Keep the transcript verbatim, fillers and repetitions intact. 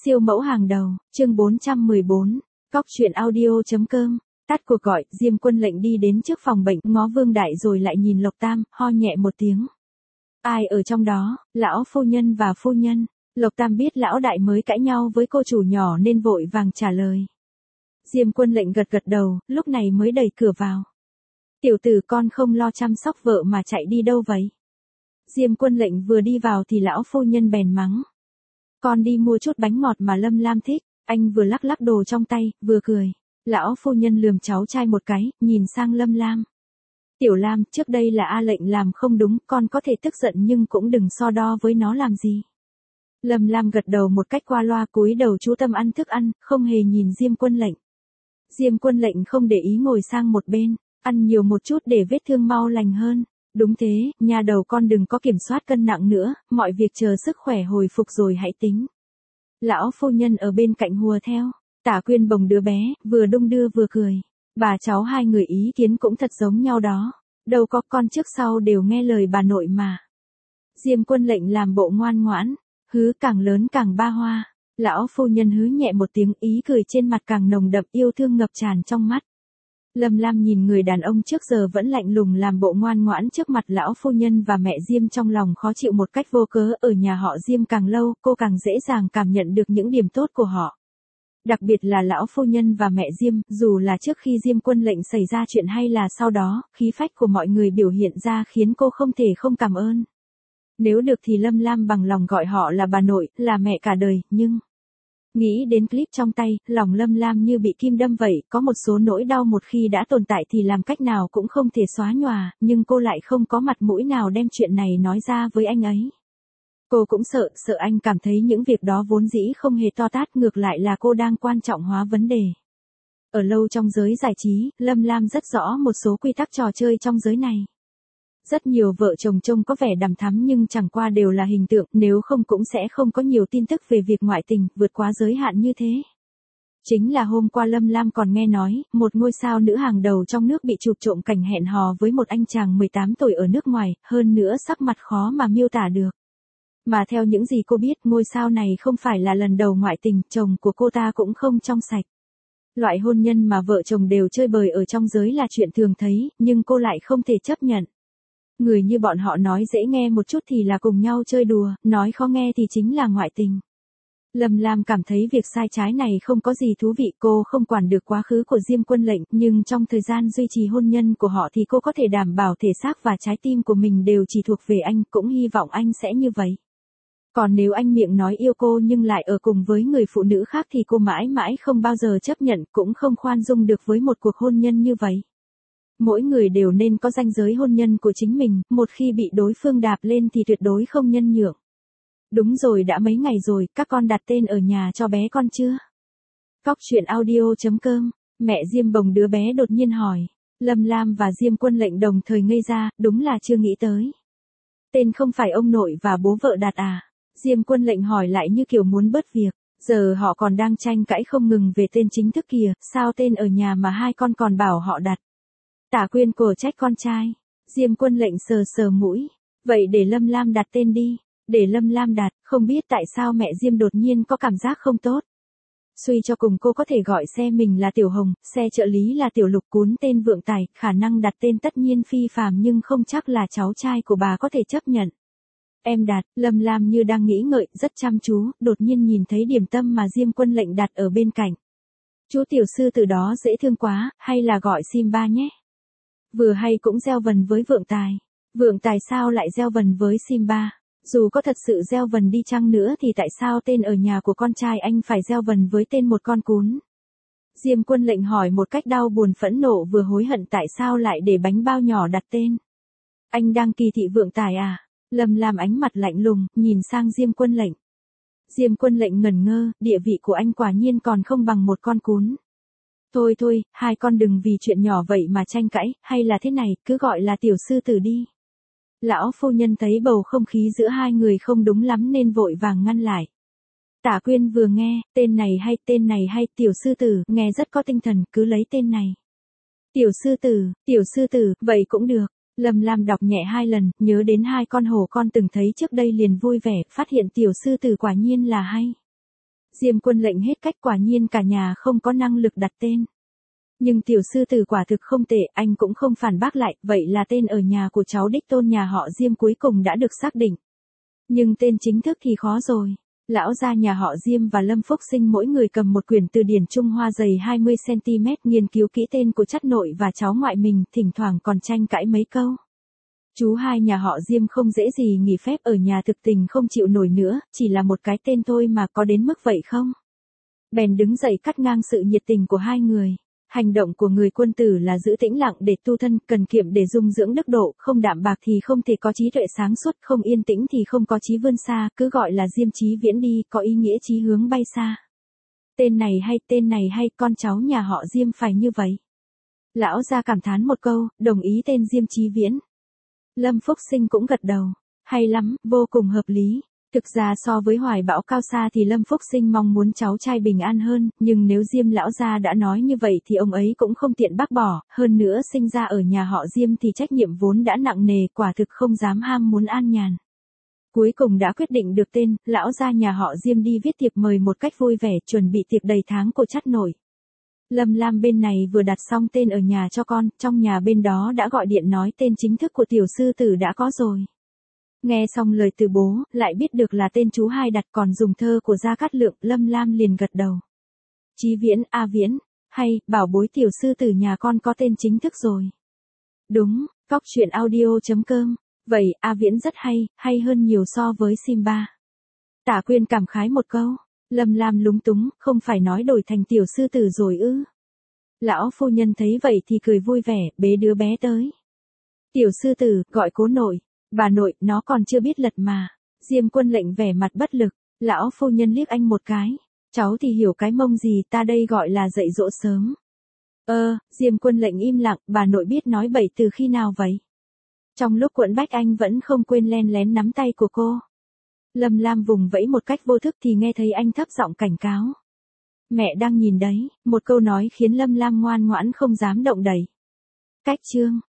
Siêu mẫu hàng đầu, chương bốn trăm mười bốn, cóc truyện audio.com, tắt cuộc gọi, Diêm Quân Lệnh đi đến trước phòng bệnh, ngó Vương Đại rồi lại nhìn Lộc Tam, ho nhẹ một tiếng. Ai ở trong đó, lão phu nhân và phu nhân. Lộc Tam biết lão đại mới cãi nhau với cô chủ nhỏ nên vội vàng trả lời. Diêm Quân Lệnh gật gật đầu, lúc này mới đẩy cửa vào. Tiểu tử con không lo chăm sóc vợ mà chạy đi đâu vậy? Diêm Quân Lệnh vừa đi vào thì lão phu nhân bèn mắng. Con đi mua chút bánh ngọt mà Lâm Lam thích, anh vừa lắc lắc đồ trong tay, vừa cười. Lão phu nhân lườm cháu trai một cái, nhìn sang Lâm Lam. Tiểu Lam, trước đây là A Lệnh làm không đúng, con có thể tức giận nhưng cũng đừng so đo với nó làm gì. Lâm Lam gật đầu một cách qua loa, cúi đầu chú tâm ăn thức ăn, không hề nhìn Diêm Quân Lệnh. Diêm Quân Lệnh không để ý ngồi sang một bên, ăn nhiều một chút để vết thương mau lành hơn. Đúng thế, nhà đầu con đừng có kiểm soát cân nặng nữa, mọi việc chờ sức khỏe hồi phục rồi hãy tính. Lão phu nhân ở bên cạnh hùa theo, Tả Quyên bồng đứa bé, vừa đung đưa vừa cười. Bà cháu hai người ý kiến cũng thật giống nhau đó, đâu có, con trước sau đều nghe lời bà nội mà. Diêm Quân Lệnh làm bộ ngoan ngoãn, hứ càng lớn càng ba hoa. Lão phu nhân hứ nhẹ một tiếng, ý cười trên mặt càng nồng đậm, yêu thương ngập tràn trong mắt. Lâm Lam nhìn người đàn ông trước giờ vẫn lạnh lùng làm bộ ngoan ngoãn trước mặt lão phu nhân và mẹ Diêm, trong lòng khó chịu một cách vô cớ. Ở nhà họ Diêm càng lâu, cô càng dễ dàng cảm nhận được những điểm tốt của họ. Đặc biệt là lão phu nhân và mẹ Diêm, dù là trước khi Diêm Quân Lệnh xảy ra chuyện hay là sau đó, khí phách của mọi người biểu hiện ra khiến cô không thể không cảm ơn. Nếu được thì Lâm Lam bằng lòng gọi họ là bà nội, là mẹ cả đời, nhưng... Nghĩ đến clip trong tay, lòng Lâm Lam như bị kim đâm vậy, có một số nỗi đau một khi đã tồn tại thì làm cách nào cũng không thể xóa nhòa, nhưng cô lại không có mặt mũi nào đem chuyện này nói ra với anh ấy. Cô cũng sợ, sợ anh cảm thấy những việc đó vốn dĩ không hề to tát, ngược lại là cô đang quan trọng hóa vấn đề. Ở lâu trong giới giải trí, Lâm Lam rất rõ một số quy tắc trò chơi trong giới này. Rất nhiều vợ chồng trông có vẻ đằm thắm nhưng chẳng qua đều là hình tượng, nếu không cũng sẽ không có nhiều tin tức về việc ngoại tình, vượt quá giới hạn như thế. Chính là hôm qua Lâm Lam còn nghe nói, một ngôi sao nữ hàng đầu trong nước bị chụp trộm cảnh hẹn hò với một anh chàng mười tám tuổi ở nước ngoài, hơn nữa sắc mặt khó mà miêu tả được. Mà theo những gì cô biết, ngôi sao này không phải là lần đầu ngoại tình, chồng của cô ta cũng không trong sạch. Loại hôn nhân mà vợ chồng đều chơi bời ở trong giới là chuyện thường thấy, nhưng cô lại không thể chấp nhận. Người như bọn họ nói dễ nghe một chút thì là cùng nhau chơi đùa, nói khó nghe thì chính là ngoại tình. Lâm Lam cảm thấy việc sai trái này không có gì thú vị, cô không quản được quá khứ của Diêm Quân Lệnh, nhưng trong thời gian duy trì hôn nhân của họ thì cô có thể đảm bảo thể xác và trái tim của mình đều chỉ thuộc về anh, cũng hy vọng anh sẽ như vậy. Còn nếu anh miệng nói yêu cô nhưng lại ở cùng với người phụ nữ khác thì cô mãi mãi không bao giờ chấp nhận, cũng không khoan dung được với một cuộc hôn nhân như vậy. Mỗi người đều nên có ranh giới hôn nhân của chính mình, một khi bị đối phương đạp lên thì tuyệt đối không nhân nhượng. Đúng rồi, đã mấy ngày rồi, các con đặt tên ở nhà cho bé con chưa? Cóc truyện audio.com, mẹ Diêm bồng đứa bé đột nhiên hỏi. Lâm Lam và Diêm Quân Lệnh đồng thời ngây ra, đúng là chưa nghĩ tới. Tên không phải ông nội và bố vợ đặt à? Diêm Quân Lệnh hỏi lại như kiểu muốn bớt việc, giờ họ còn đang tranh cãi không ngừng về tên chính thức kìa, sao tên ở nhà mà hai con còn bảo họ đặt. Tả Quyên cổ trách con trai. Diêm Quân Lệnh sờ sờ mũi. Vậy để Lâm Lam đặt tên đi. Để Lâm Lam đặt, không biết tại sao mẹ Diêm đột nhiên có cảm giác không tốt. Suy cho cùng cô có thể gọi xe mình là Tiểu Hồng, xe trợ lý là Tiểu Lục, cuốn tên Vượng Tài, khả năng đặt tên tất nhiên phi phàm nhưng không chắc là cháu trai của bà có thể chấp nhận. Em đặt, Lâm Lam như đang nghĩ ngợi, rất chăm chú, đột nhiên nhìn thấy điểm tâm mà Diêm Quân Lệnh đặt ở bên cạnh. Chú tiểu sư từ đó dễ thương quá, hay là gọi Simba nhé. Vừa hay cũng gieo vần với Vượng Tài. Vượng Tài sao lại gieo vần với Simba? Dù có thật sự gieo vần đi chăng nữa thì tại sao tên ở nhà của con trai anh phải gieo vần với tên một con cún? Diêm Quân Lệnh hỏi một cách đau buồn phẫn nộ vừa hối hận tại sao lại để bánh bao nhỏ đặt tên. Anh đang kỳ thị Vượng Tài à? Lâm Lam ánh mặt lạnh lùng, nhìn sang Diêm Quân Lệnh. Diêm Quân Lệnh ngẩn ngơ, địa vị của anh quả nhiên còn không bằng một con cún. Thôi thôi, hai con đừng vì chuyện nhỏ vậy mà tranh cãi, hay là thế này, cứ gọi là tiểu sư tử đi. Lão phu nhân thấy bầu không khí giữa hai người không đúng lắm nên vội vàng ngăn lại. Tả Quyên vừa nghe, tên này hay, tên này hay, tiểu sư tử, nghe rất có tinh thần, cứ lấy tên này. Tiểu sư tử, tiểu sư tử, vậy cũng được. Lâm Lam đọc nhẹ hai lần, nhớ đến hai con hổ con từng thấy trước đây liền vui vẻ, phát hiện tiểu sư tử quả nhiên là hay. Diêm Quân lệnh hết cách, quả nhiên cả nhà không có năng lực đặt tên. Nhưng tiểu sư tử quả thực không tệ, anh cũng không phản bác lại, vậy là tên ở nhà của cháu đích tôn nhà họ Diêm cuối cùng đã được xác định. Nhưng tên chính thức thì khó rồi. Lão gia nhà họ Diêm và Lâm Phúc Sinh mỗi người cầm một quyển từ điển Trung Hoa dày hai mươi xăng ti mét nghiên cứu kỹ tên của chắt nội và cháu ngoại mình, thỉnh thoảng còn tranh cãi mấy câu. Chú hai nhà họ Diêm không dễ gì nghỉ phép ở nhà, thực tình không chịu nổi nữa, chỉ là một cái tên thôi mà có đến mức vậy không? Bèn đứng dậy cắt ngang sự nhiệt tình của hai người. Hành động của người quân tử là giữ tĩnh lặng để tu thân, cần kiệm để dung dưỡng đức độ, không đạm bạc thì không thể có trí tuệ sáng suốt, không yên tĩnh thì không có chí vươn xa, cứ gọi là Diêm Chí Viễn đi, có ý nghĩa chí hướng bay xa. Tên này hay, tên này hay, con cháu nhà họ Diêm phải như vậy. Lão gia cảm thán một câu, đồng ý tên Diêm Chí Viễn. Lâm Phúc Sinh cũng gật đầu, hay lắm, vô cùng hợp lý. Thực ra so với hoài bão cao xa thì Lâm Phúc Sinh mong muốn cháu trai bình an hơn, nhưng nếu Diêm lão gia đã nói như vậy thì ông ấy cũng không tiện bác bỏ, hơn nữa sinh ra ở nhà họ Diêm thì trách nhiệm vốn đã nặng nề, quả thực không dám ham muốn an nhàn. Cuối cùng đã quyết định được tên, lão gia nhà họ Diêm đi viết thiệp mời một cách vui vẻ, chuẩn bị tiệc đầy tháng của chắt nội. Lâm Lam bên này vừa đặt xong tên ở nhà cho con, trong nhà bên đó đã gọi điện nói tên chính thức của tiểu sư tử đã có rồi. Nghe xong lời từ bố, lại biết được là tên chú hai đặt, còn dùng thơ của Gia Cát Lượng, Lâm Lam liền gật đầu. Chí Viễn, A Viễn, hay, bảo bối tiểu sư tử nhà con có tên chính thức rồi. Đúng, Cóc Truyện Audio chấm com, vậy A Viễn rất hay, hay hơn nhiều so với Simba. Tả Quyên cảm khái một câu, Lâm Lam lúng túng, không phải nói đổi thành tiểu sư tử rồi ư. Lão phu nhân thấy vậy thì cười vui vẻ, bế đứa bé tới. Tiểu sư tử, gọi cố nội. Bà nội, nó còn chưa biết lật mà. Diêm Quân lệnh vẻ mặt bất lực. Lão phu nhân liếc anh một cái. Cháu thì hiểu cái mông gì, ta đây gọi là dạy dỗ sớm. Ơ, Diêm Quân lệnh im lặng, bà nội biết nói bậy từ khi nào vậy? Trong lúc quẫn bách anh vẫn không quên len lén nắm tay của cô. Lâm Lam vùng vẫy một cách vô thức thì nghe thấy anh thấp giọng cảnh cáo. Mẹ đang nhìn đấy, một câu nói khiến Lâm Lam ngoan ngoãn không dám động đậy. Cách chương.